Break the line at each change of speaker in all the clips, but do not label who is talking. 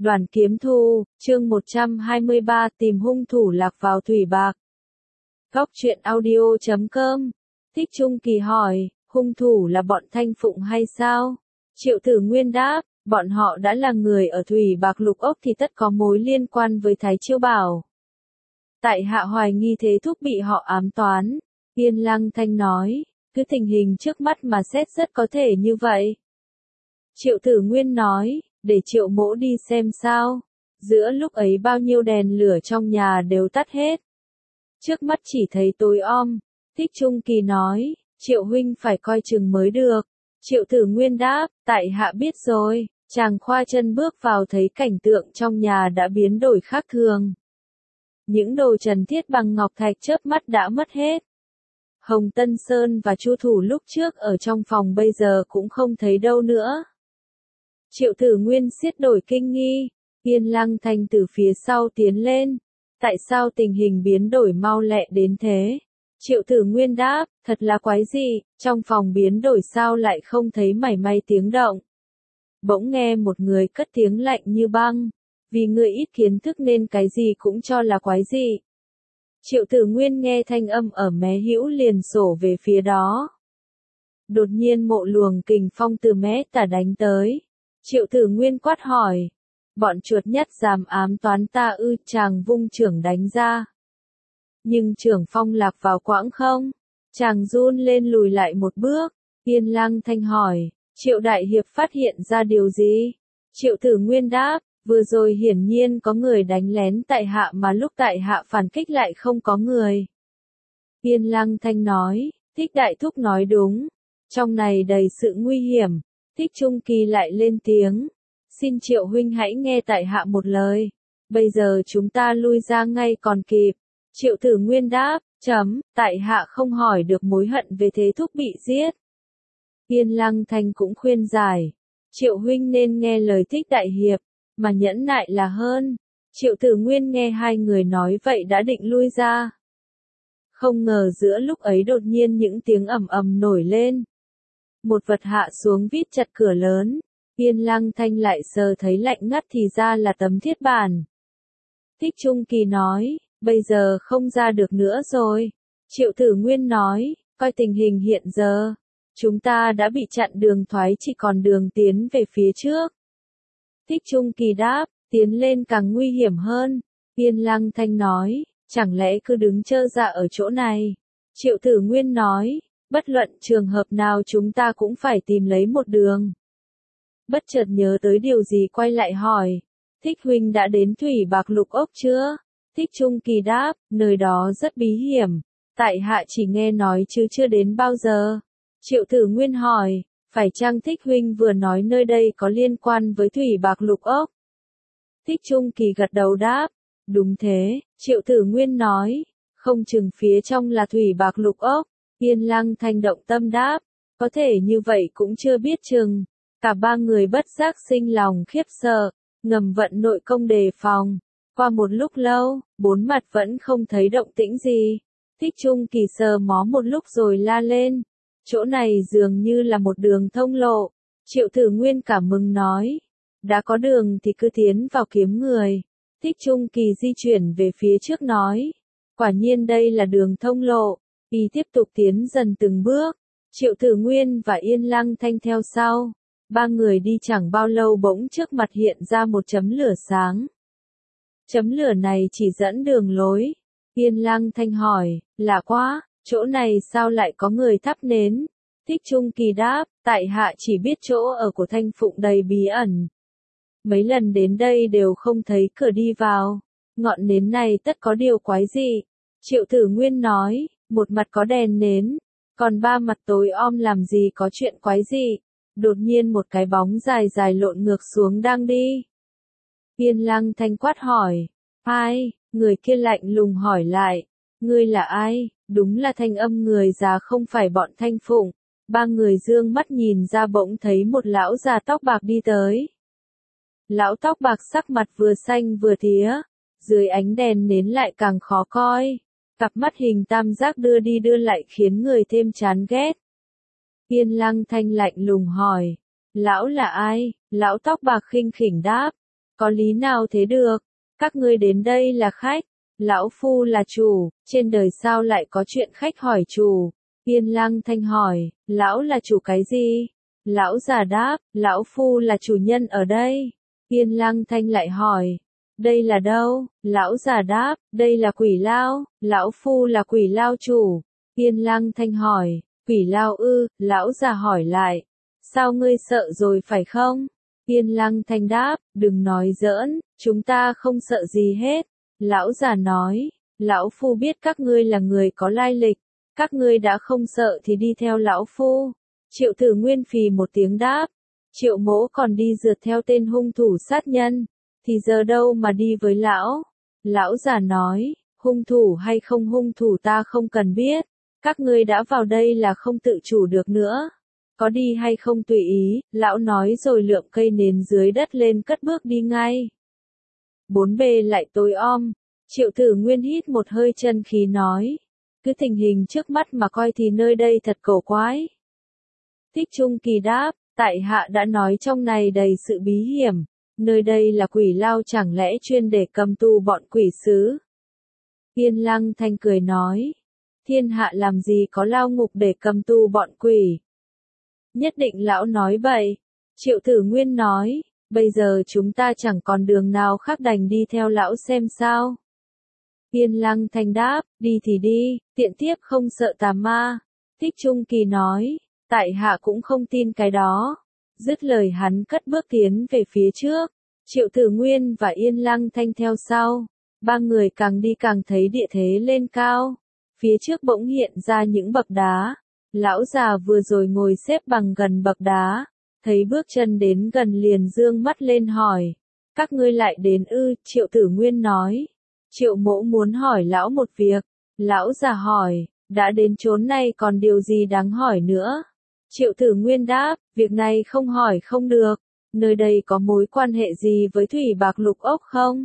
Đoàn Kiếm Thu, chương 123 tìm hung thủ lạc vào thủy bạc. Góc truyện audio.com. Thích Trung Kỳ hỏi, hung thủ là bọn Thanh Phụng hay sao? Triệu Tử Nguyên đáp, bọn họ đã là người ở thủy bạc lục ốc thì tất có mối liên quan với Thái Chiêu Bảo. Tại hạ hoài nghi Thế Thúc bị họ ám toán. Yên Lăng Thanh nói, cứ tình hình trước mắt mà xét rất có thể như vậy. Triệu Tử Nguyên nói, để Triệu Mỗ đi xem sao. Giữa lúc ấy bao nhiêu đèn lửa trong nhà đều tắt hết. Trước mắt chỉ thấy tối om. Thích Trung Kỳ nói, Triệu huynh phải coi chừng mới được. Triệu Tử Nguyên đáp, tại hạ biết rồi. Chàng khoa chân bước vào thấy cảnh tượng trong nhà đã biến đổi khác thường. Những đồ trần thiết bằng ngọc thạch chớp mắt đã mất hết. Hồng Tân Sơn và Chu Thủ lúc trước ở trong phòng bây giờ cũng không thấy đâu nữa. Triệu Tử Nguyên xiết đổi kinh nghi. Yên Lăng Thanh từ phía sau tiến lên. Tại sao tình hình biến đổi mau lẹ đến thế? Triệu Tử Nguyên đáp, thật là quái dị, trong phòng biến đổi sao lại không thấy mảy may tiếng động. Bỗng nghe một người cất tiếng lạnh như băng. Vì người ít kiến thức nên cái gì cũng cho là quái dị. Triệu Tử Nguyên nghe thanh âm ở mé hữu liền sổ về phía đó. Đột nhiên một luồng kình phong từ mé tả đánh tới. Triệu Tử Nguyên quát hỏi. Bọn chuột nhất dám ám toán ta ư? Chàng vung chưởng đánh ra. Nhưng chưởng phong lạc vào quãng không? Chàng run lên lùi lại một bước. Yên Lăng Thanh hỏi. Triệu Đại Hiệp phát hiện ra điều gì? Triệu Tử Nguyên đáp. Vừa rồi hiển nhiên có người đánh lén tại hạ mà lúc tại hạ phản kích lại không có người. Yên Lăng Thanh nói. Thích Đại Thúc nói đúng. Trong này đầy sự nguy hiểm. Thích Trung Kỳ lại lên tiếng. Xin Triệu huynh hãy nghe tại hạ một lời. Bây giờ chúng ta lui ra ngay còn kịp. Triệu Tử Nguyên đáp, tại hạ không hỏi được mối hận về Thế Thúc bị giết. Yên Lăng Thanh cũng khuyên giải. Triệu huynh nên nghe lời Thích Đại Hiệp, mà nhẫn nại là hơn. Triệu Tử Nguyên nghe hai người nói vậy đã định lui ra. Không ngờ giữa lúc ấy đột nhiên những tiếng ầm ầm nổi lên. Một vật hạ xuống vít chặt cửa lớn. Yên Lăng Thanh lại sờ thấy lạnh ngắt thì ra là tấm thiết bản. Thích Trung Kỳ nói, bây giờ không ra được nữa rồi. Triệu Tử Nguyên nói, coi tình hình hiện giờ. Chúng ta đã bị chặn đường thoái chỉ còn đường tiến về phía trước. Thích Trung Kỳ đáp, tiến lên càng nguy hiểm hơn. Yên Lăng Thanh nói, chẳng lẽ cứ đứng trơ dạ ở chỗ này. Triệu Tử Nguyên nói, bất luận trường hợp nào chúng ta cũng phải tìm lấy một đường. Bất chợt nhớ tới điều gì quay lại hỏi. Thích huynh đã đến thủy bạc lục ốc chưa? Thích Trung Kỳ đáp, nơi đó rất bí hiểm. Tại hạ chỉ nghe nói chứ chưa đến bao giờ. Triệu Tử Nguyên hỏi, phải chăng Thích huynh vừa nói nơi đây có liên quan với thủy bạc lục ốc? Thích Trung Kỳ gật đầu đáp, đúng thế. Triệu Tử Nguyên nói, không chừng phía trong là thủy bạc lục ốc. Yên Lăng Thanh động tâm đáp, có thể như vậy cũng chưa biết chừng. Cả ba người bất giác sinh lòng khiếp sợ, ngầm vận nội công đề phòng. Qua một lúc lâu, bốn mặt vẫn không thấy động tĩnh gì. Thích Trung Kỳ sờ mó một lúc rồi la lên. Chỗ này dường như là một đường thông lộ. Triệu Tử Nguyên cảm mừng nói. Đã có đường thì cứ tiến vào kiếm người. Thích Trung Kỳ di chuyển về phía trước nói. Quả nhiên đây là đường thông lộ. Y tiếp tục tiến dần từng bước. Triệu Tử Nguyên và Yên Lăng Thanh theo sau. Ba người đi chẳng bao lâu bỗng trước mặt hiện ra một chấm lửa sáng. Chấm lửa này chỉ dẫn đường lối. Yên Lăng Thanh hỏi, lạ quá, chỗ này sao lại có người thắp nến? Thích Trung Kỳ đáp, tại hạ chỉ biết chỗ ở của Thanh Phụng đầy bí ẩn. Mấy lần đến đây đều không thấy cửa đi vào. Ngọn nến này tất có điều quái dị. Triệu Tử Nguyên nói, một mặt có đèn nến, còn ba mặt tối om làm gì có chuyện quái dị. Đột nhiên một cái bóng dài dài lộn ngược xuống đang đi. Yên Lăng Thanh quát hỏi. Ai? Người kia lạnh lùng hỏi lại. Ngươi là ai? Đúng là thanh âm người già không phải bọn Thanh Phụng. Ba người dương mắt nhìn ra bỗng thấy một lão già tóc bạc đi tới. Lão tóc bạc sắc mặt vừa xanh vừa tía. Dưới ánh đèn nến lại càng khó coi. Cặp mắt hình tam giác đưa đi đưa lại khiến người thêm chán ghét. Yên Lăng Thanh lạnh lùng hỏi. Lão là ai? Lão tóc bạc khinh khỉnh đáp. Có lý nào thế được? Các ngươi đến đây là khách, lão phu là chủ, trên đời sao lại có chuyện khách hỏi chủ? Yên Lăng Thanh hỏi, lão là chủ cái gì? Lão già đáp, lão phu là chủ nhân ở đây. Yên Lăng Thanh lại hỏi, đây là đâu? Lão già đáp, đây là Quỷ Lao, lão phu là Quỷ Lao chủ. Yên Lăng Thanh hỏi, Quỷ Lao ư? Lão già hỏi lại, sao ngươi sợ rồi phải không? Yên Lăng Thanh đáp, đừng nói giỡn, chúng ta không sợ gì hết. Lão già nói, lão phu biết các ngươi là người có lai lịch, các ngươi đã không sợ thì đi theo lão phu. Triệu Tử Nguyên phì một tiếng đáp, Triệu Mỗ còn đi rượt theo tên hung thủ sát nhân, thì giờ đâu mà đi với lão. Lão già nói, hung thủ hay không hung thủ ta không cần biết, các ngươi đã vào đây là không tự chủ được nữa. Có đi hay không tùy ý, lão nói rồi lượm cây nến dưới đất lên cất bước đi ngay. Bốn bề lại tối om, Triệu Tử Nguyên hít một hơi chân khí nói, cứ tình hình trước mắt mà coi thì nơi đây thật cổ quái. Thích Trung Kỳ đáp, tại hạ đã nói trong này đầy sự bí hiểm, nơi đây là Quỷ Lao chẳng lẽ chuyên để cầm tù bọn quỷ sứ. Yên Lăng Thanh cười nói, thiên hạ làm gì có lao ngục để cầm tù bọn quỷ. Nhất định lão nói bậy. Triệu Tử Nguyên nói, bây giờ chúng ta chẳng còn đường nào khác đành đi theo lão xem sao. Yên Lăng Thanh đáp, đi thì đi, tiện tiếp không sợ tà ma. Thích Trung Kỳ nói, tại hạ cũng không tin cái đó. Dứt lời hắn cất bước tiến về phía trước. Triệu Tử Nguyên và Yên Lăng Thanh theo sau. Ba người càng đi càng thấy địa thế lên cao. Phía trước bỗng hiện ra những bậc đá. Lão già vừa rồi ngồi xếp bằng gần bậc đá, thấy bước chân đến gần liền dương mắt lên hỏi, các ngươi lại đến ư? Triệu Tử Nguyên nói, Triệu Mỗ muốn hỏi lão một việc. Lão già hỏi, đã đến chốn này còn điều gì đáng hỏi nữa? Triệu Tử Nguyên đáp, việc này không hỏi không được, nơi đây có mối quan hệ gì với Thủy Bạc Lục Ốc không?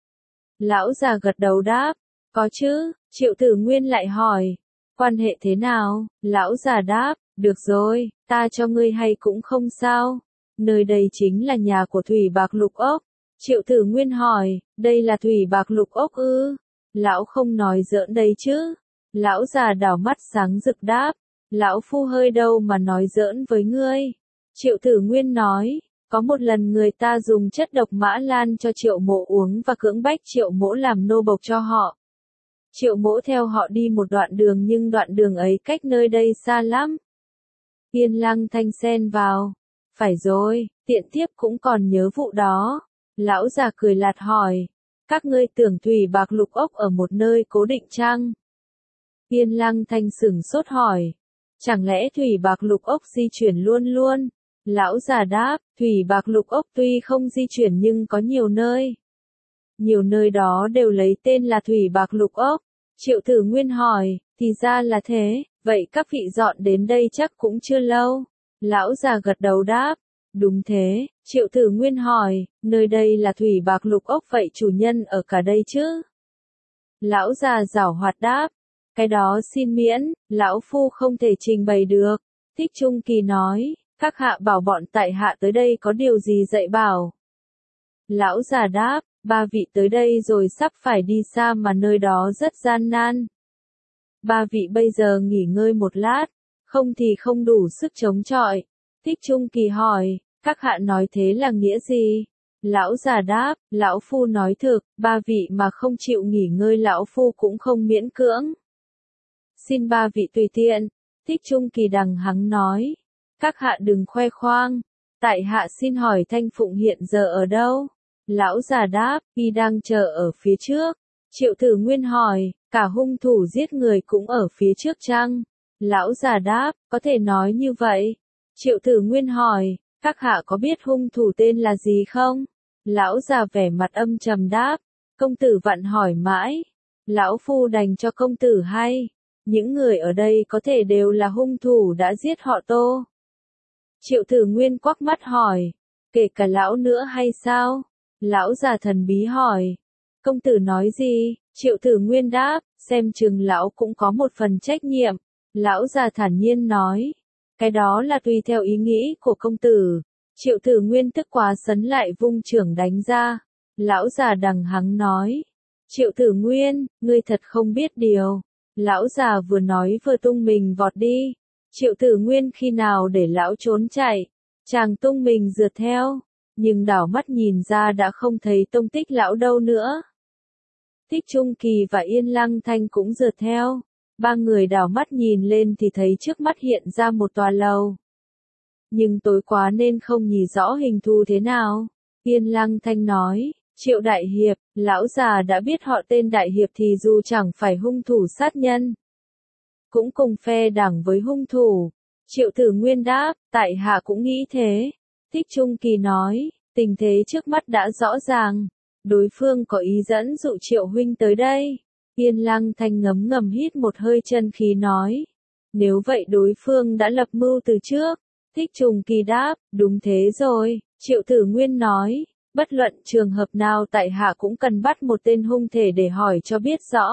Lão già gật đầu đáp, có chứ. Triệu Tử Nguyên lại hỏi, quan hệ thế nào? Lão già đáp, được rồi, ta cho ngươi hay cũng không sao. Nơi đây chính là nhà của Thủy Bạc Lục Ốc. Triệu Tử Nguyên hỏi, đây là Thủy Bạc Lục Ốc ư? Lão không nói giỡn đây chứ? Lão già đảo mắt sáng rực đáp, lão phu hơi đâu mà nói giỡn với ngươi. Triệu Tử Nguyên nói, có một lần người ta dùng chất độc mã lan cho Triệu Mỗ uống và cưỡng bách Triệu Mỗ làm nô bộc cho họ. Triệu Mỗ theo họ đi một đoạn đường nhưng đoạn đường ấy cách nơi đây xa lắm. Yên Lăng Thanh xen vào. Phải rồi, tiện tiếp cũng còn nhớ vụ đó. Lão già cười lạt hỏi. Các ngươi tưởng Thủy Bạc Lục Ốc ở một nơi cố định chăng? Yên Lăng Thanh sửng sốt hỏi. Chẳng lẽ Thủy Bạc Lục Ốc di chuyển luôn luôn? Lão già đáp, Thủy Bạc Lục Ốc tuy không di chuyển nhưng có nhiều nơi. Nhiều nơi đó đều lấy tên là Thủy Bạc Lục Ốc. Triệu Tử Nguyên hỏi, thì ra là thế, vậy các vị dọn đến đây chắc cũng chưa lâu. Lão già gật đầu đáp, đúng thế. Triệu Tử Nguyên hỏi, nơi đây là Thủy Bạc Lục Ốc vậy chủ nhân ở cả đây chứ? Lão già giảo hoạt đáp, cái đó xin miễn, lão phu không thể trình bày được. Thích Trung Kỳ nói, các hạ bảo bọn tại hạ tới đây có điều gì dạy bảo? Lão già đáp, ba vị tới đây rồi sắp phải đi xa mà nơi đó rất gian nan. Ba vị bây giờ nghỉ ngơi một lát, không thì không đủ sức chống chọi. Thích Trung Kỳ hỏi, các hạ nói thế là nghĩa gì? Lão già đáp, lão phu nói thực, ba vị mà không chịu nghỉ ngơi lão phu cũng không miễn cưỡng. Xin ba vị tùy tiện. Thích Trung Kỳ đằng hắng nói, các hạ đừng khoe khoang. Tại hạ xin hỏi Thanh Phụng hiện giờ ở đâu? Lão già đáp, y đang chờ ở phía trước. Triệu Tử Nguyên hỏi, cả hung thủ giết người cũng ở phía trước chăng? Lão già đáp, có thể nói như vậy. Triệu Tử Nguyên hỏi, các hạ có biết hung thủ tên là gì không? Lão già vẻ mặt âm trầm đáp, công tử vặn hỏi mãi. Lão phu đành cho công tử hay. Những người ở đây có thể đều là hung thủ đã giết họ Tô. Triệu Tử Nguyên quắc mắt hỏi, kể cả lão nữa hay sao? Lão già thần bí hỏi, công tử nói gì? Triệu Tử Nguyên đáp, xem chừng lão cũng có một phần trách nhiệm. Lão già thản nhiên nói, cái đó là tùy theo ý nghĩ của công tử. Triệu Tử Nguyên tức quá sấn lại vung chưởng đánh ra. Lão già đằng hắng nói. Triệu Tử Nguyên, ngươi thật không biết điều. Lão già vừa nói vừa tung mình vọt đi. Triệu Tử Nguyên khi nào để lão trốn chạy. Chàng tung mình rượt theo. Nhưng đảo mắt nhìn ra đã không thấy tông tích lão đâu nữa. Thích Trung Kỳ và Yên Lăng Thanh cũng rượt theo. Ba người đảo mắt nhìn lên thì thấy trước mắt hiện ra một tòa lầu. Nhưng tối quá nên không nhìn rõ hình thù thế nào. Yên Lăng Thanh nói, Triệu Đại Hiệp, lão già đã biết họ tên Đại Hiệp thì dù chẳng phải hung thủ sát nhân, cũng cùng phe đảng với hung thủ. Triệu Tử Nguyên đáp, tại hạ cũng nghĩ thế. Thích Trung Kỳ nói, tình thế trước mắt đã rõ ràng. Đối phương có ý dẫn dụ Triệu huynh tới đây. Yên Lăng Thanh ngấm ngầm hít một hơi chân khí nói. Nếu vậy đối phương đã lập mưu từ trước. Thích Trung Kỳ đáp, đúng thế rồi. Triệu Tử Nguyên nói, bất luận trường hợp nào tại hạ cũng cần bắt một tên hung thể để hỏi cho biết rõ.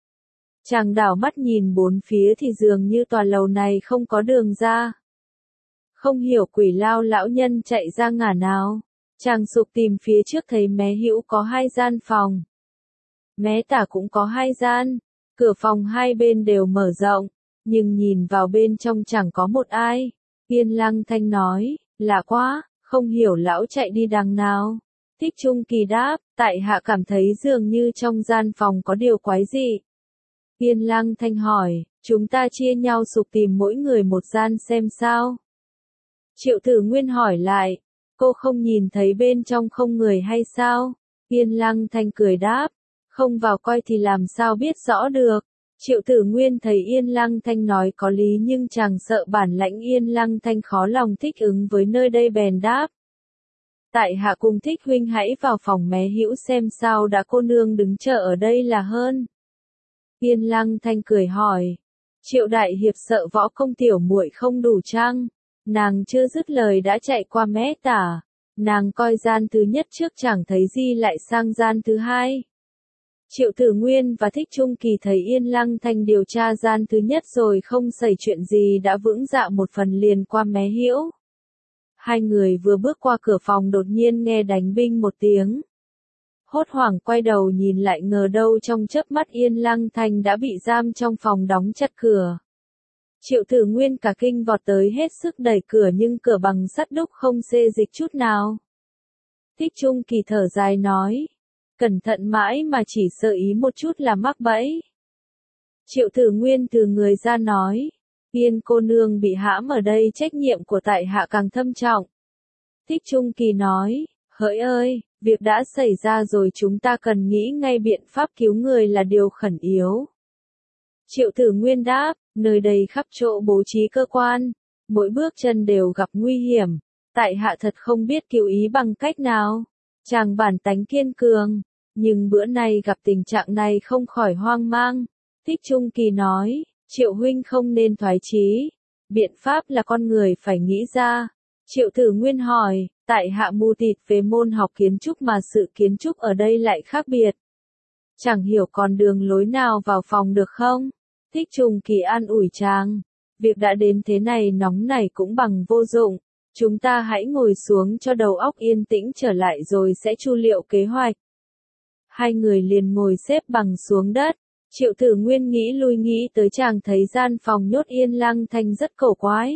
Chàng đảo mắt nhìn bốn phía thì dường như tòa lầu này không có đường ra. Không hiểu Quỷ Lao lão nhân chạy ra ngả nào. Chàng sục tìm phía trước thấy mé hữu có 2 gian phòng. Mé tả cũng có 2 gian. Cửa phòng hai bên đều mở rộng. Nhưng nhìn vào bên trong chẳng có một ai. Yên Lăng Thanh nói, lạ quá, không hiểu lão chạy đi đằng nào. Thích Trung Kỳ đáp, tại hạ cảm thấy dường như trong gian phòng có điều quái dị. Yên Lăng Thanh hỏi, chúng ta chia nhau sục tìm mỗi người một gian xem sao. Triệu Tử Nguyên hỏi lại, cô không nhìn thấy bên trong không người hay sao? Yên Lăng Thanh cười đáp, không vào coi thì làm sao biết rõ được. Triệu Tử Nguyên thấy Yên Lăng Thanh nói có lý nhưng chàng sợ bản lãnh Yên Lăng Thanh khó lòng thích ứng với nơi đây bèn đáp. Tại hạ cùng Thích huynh hãy vào phòng mé hữu xem sao đã, cô nương đứng chờ ở đây là hơn. Yên Lăng Thanh cười hỏi. Triệu Đại Hiệp sợ võ công tiểu muội không đủ chăng? Nàng chưa dứt lời đã chạy qua mé tả. Nàng coi gian thứ nhất trước chẳng thấy gì lại sang gian thứ hai. Triệu Tử Nguyên và Thích Trung Kỳ thấy Yên Lăng Thanh điều tra gian thứ nhất rồi không xảy chuyện gì đã vững dạ một phần liền qua mé hữu. Hai người vừa bước qua cửa phòng đột nhiên nghe đánh binh một tiếng. Hốt hoảng quay đầu nhìn lại ngờ đâu trong chớp mắt Yên Lăng Thanh đã bị giam trong phòng đóng chặt cửa. Triệu Tử Nguyên cả kinh vọt tới hết sức đẩy cửa nhưng cửa bằng sắt đúc không xê dịch chút nào. Thích Trung Kỳ thở dài nói. Cẩn thận mãi mà chỉ sợ ý một chút là mắc bẫy. Triệu Tử Nguyên từ người ra nói. Yên cô nương bị hãm ở đây trách nhiệm của tại hạ càng thâm trọng. Thích Trung Kỳ nói. Hỡi ơi, việc đã xảy ra rồi chúng ta cần nghĩ ngay biện pháp cứu người là điều khẩn yếu. Triệu Tử Nguyên đáp, nơi đây khắp chỗ bố trí cơ quan, mỗi bước chân đều gặp nguy hiểm, tại hạ thật không biết cứu ý bằng cách nào. Chàng bản tánh kiên cường, nhưng bữa nay gặp tình trạng này không khỏi hoang mang. Thích Trung Kỳ nói, Triệu huynh không nên thoái chí, biện pháp là con người phải nghĩ ra. Triệu Tử Nguyên hỏi, tại hạ mù tịt về môn học kiến trúc mà sự kiến trúc ở đây lại khác biệt. Chẳng hiểu còn đường lối nào vào phòng được không? Thích Trung Kỳ an ủi chàng, việc đã đến thế này nóng nảy cũng bằng vô dụng. Chúng ta hãy ngồi xuống cho đầu óc yên tĩnh trở lại rồi sẽ chu liệu kế hoạch. Hai người liền ngồi xếp bằng xuống đất. Triệu Tử Nguyên nghĩ lui nghĩ tới chàng thấy gian phòng nhốt Yên Lăng Thanh rất cổ quái.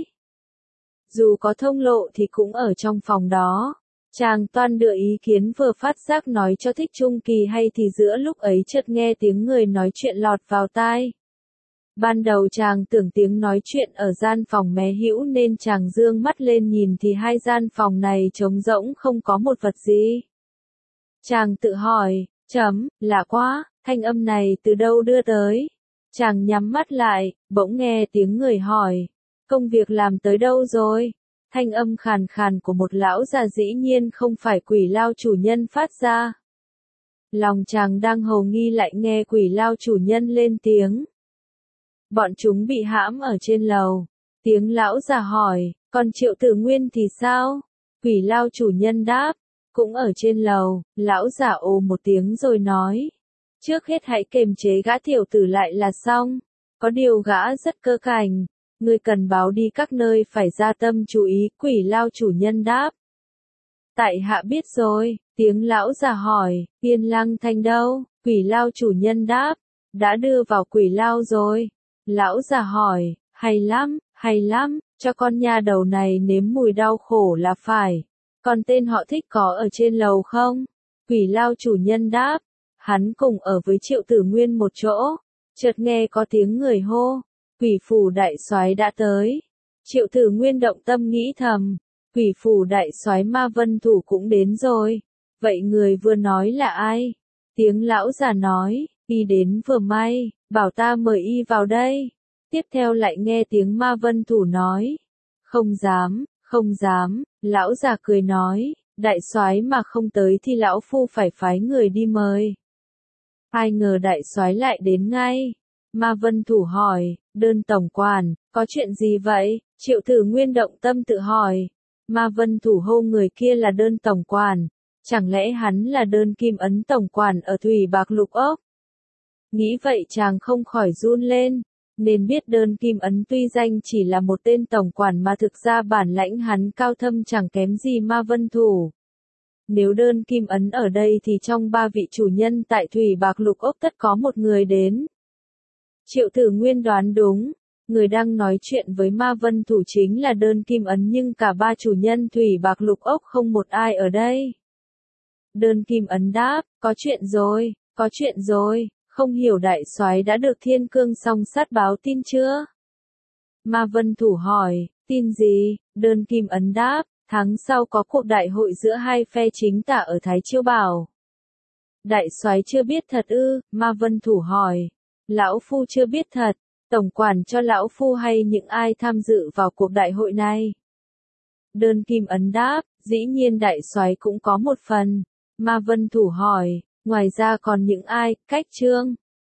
Dù có thông lộ thì cũng ở trong phòng đó. Chàng toan đưa ý kiến vừa phát giác nói cho Thích Trung Kỳ hay thì giữa lúc ấy chợt nghe tiếng người nói chuyện lọt vào tai. Ban đầu chàng tưởng tiếng nói chuyện ở gian phòng mé hữu nên chàng dương mắt lên nhìn thì hai gian phòng này trống rỗng không có một vật gì. Chàng tự hỏi, lạ quá, thanh âm này từ đâu đưa tới. Chàng nhắm mắt lại, bỗng nghe tiếng người hỏi, công việc làm tới đâu rồi? Thanh âm khàn khàn của một lão già dĩ nhiên không phải Quỷ Lao chủ nhân phát ra. Lòng chàng đang hầu nghi lại nghe Quỷ Lao chủ nhân lên tiếng. Bọn chúng bị hãm ở trên lầu. Tiếng lão già hỏi, còn Triệu Tử Nguyên thì sao? Quỷ Lao chủ nhân đáp, cũng ở trên lầu. Lão già ồ một tiếng rồi nói, trước hết hãy kiềm chế gã tiểu tử lại là xong. Có điều gã rất cơ cảnh, ngươi cần báo đi các nơi phải gia tâm chú ý. Quỷ Lao chủ nhân đáp, Tại hạ biết rồi, tiếng lão già hỏi, Yên Lăng Thành đâu? Quỷ lao chủ nhân đáp, đã đưa vào quỷ lao rồi. Lão già hỏi, hay lắm, cho con nha đầu này nếm mùi đau khổ là phải. Còn tên họ Thích có ở trên lầu không? Quỷ lao chủ nhân đáp, hắn cùng ở với Triệu Tử Nguyên một chỗ. Chợt nghe có tiếng người hô, quỷ phủ đại soái đã tới. Triệu Tử Nguyên động tâm nghĩ thầm, quỷ phủ đại soái Ma Vân Thủ cũng đến rồi. Vậy người vừa nói là ai? Tiếng lão già nói, y đến vừa may, bảo ta mời y vào đây. Tiếp theo lại nghe tiếng Ma Vân Thủ nói, không dám, lão già cười nói, đại soái mà không tới thì lão phu phải phái người đi mời. Ai ngờ đại soái lại đến ngay. Ma Vân Thủ hỏi, đơn tổng quản, có chuyện gì vậy? Triệu Tử Nguyên động tâm tự hỏi. Ma Vân Thủ hô người kia là đơn tổng quản, chẳng lẽ hắn là đơn kim ấn tổng quản ở Thủy Bạc Lục Ốc? Nghĩ vậy chàng không khỏi run lên, nên biết đơn kim ấn tuy danh chỉ là một tên tổng quản mà thực ra bản lãnh hắn cao thâm chẳng kém gì Ma Vân Thủ. Nếu đơn kim ấn ở đây thì trong 3 vị chủ nhân tại Thủy Bạc Lục Ốc tất có một người đến. Triệu Tử Nguyên đoán đúng, người đang nói chuyện với Ma Vân Thủ chính là đơn kim ấn nhưng cả 3 chủ nhân Thủy Bạc Lục Ốc không một ai ở đây. Đơn kim ấn đáp, có chuyện rồi, không hiểu đại soái đã được Thiên Cương Song Sát báo tin chưa? Ma Vân Thủ hỏi, tin gì? Đơn kim ấn đáp, tháng sau có cuộc đại hội giữa hai phe chính tả ở Thái Chiêu Bảo. Đại soái chưa biết thật ư? Ma Vân Thủ hỏi. Lão phu chưa biết thật, tổng quản cho lão phu hay những ai tham dự vào cuộc đại hội này? Đơn kim ấn đáp, dĩ nhiên đại soái cũng có một phần. Ma Vân Thủ hỏi, ngoài ra còn những ai? Cách Trương,